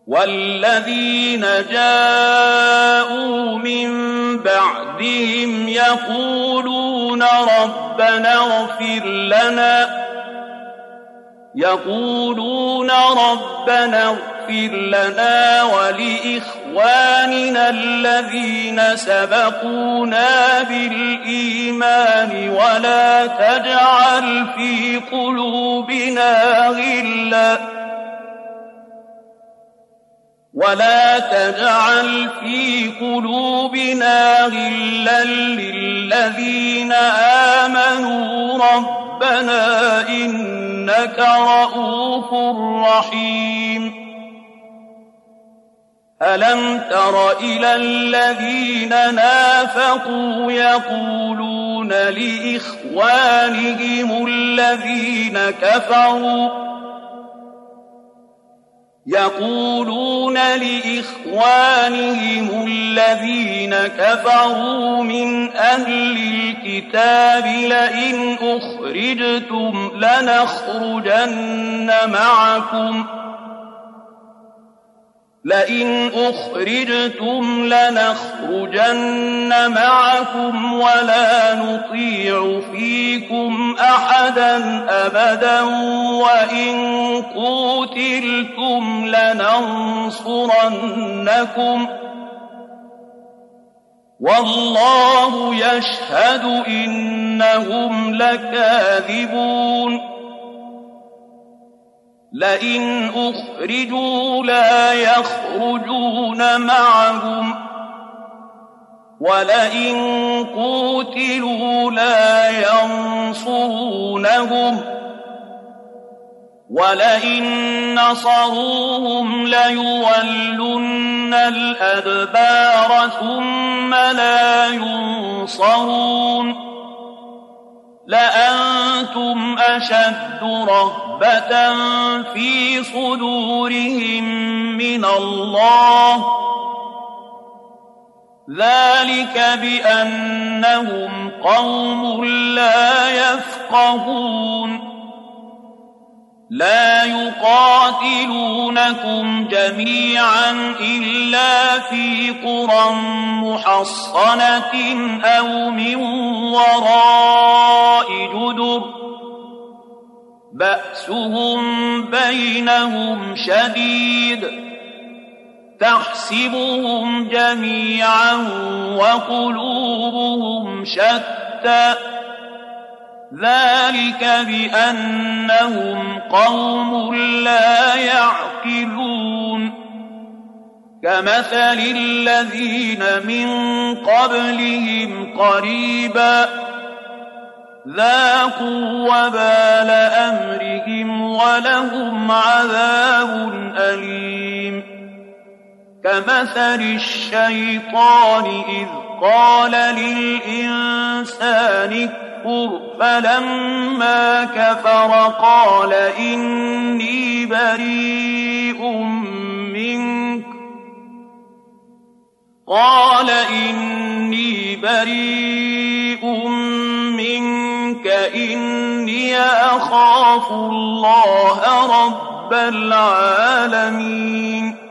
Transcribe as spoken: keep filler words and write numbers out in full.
والذين جاءوا من بعدهم يقولون ربنا اغفر لنا يقولون ربنا اغفر لنا ولإخواننا الذين سبقونا بالإيمان ولا تجعل في قلوبنا غلا ولا تجعل في قلوبنا غلا للذين آمنوا ربنا إنك رءوف رحيم ألم تر إلى الذين نافقوا يقولون لإخوانهم الذين كفروا يقولون لإخوانهم الذين كفروا من أهل الكتاب لئن أخرجتم لنخرجن معكم لئن أخرجتم لنخرجن معكم ولا نطيع فيكم أحدا أبدا وإن قوتلتم لننصرنكم والله يشهد إنهم لكاذبون لئن أخرجوا لا يخرجون معهم ولئن قوتلوا لا ينصرونهم ولئن نصروهم ليولن الأدبار ثم لا ينصرون لأنتم أشد رهبة في صدورهم من الله ذلك بأنهم قوم لا يفقهون لا يقاتلونكم جميعا إلا في قرى محصنة أو من وراء جدر بأسهم بينهم شديد تحسبهم جميعا وقلوبهم شتى ذلك بأنهم قوم لا يعقلون كمثل الذين من قبلهم قريبا ذاقوا وبال أمرهم ولهم عذاب أليم كمثل الشيطان إذ قال للإنسان اكفر فلما كفر قال إني بريء منك قال إني بريء منك إني أخاف الله رب العالمين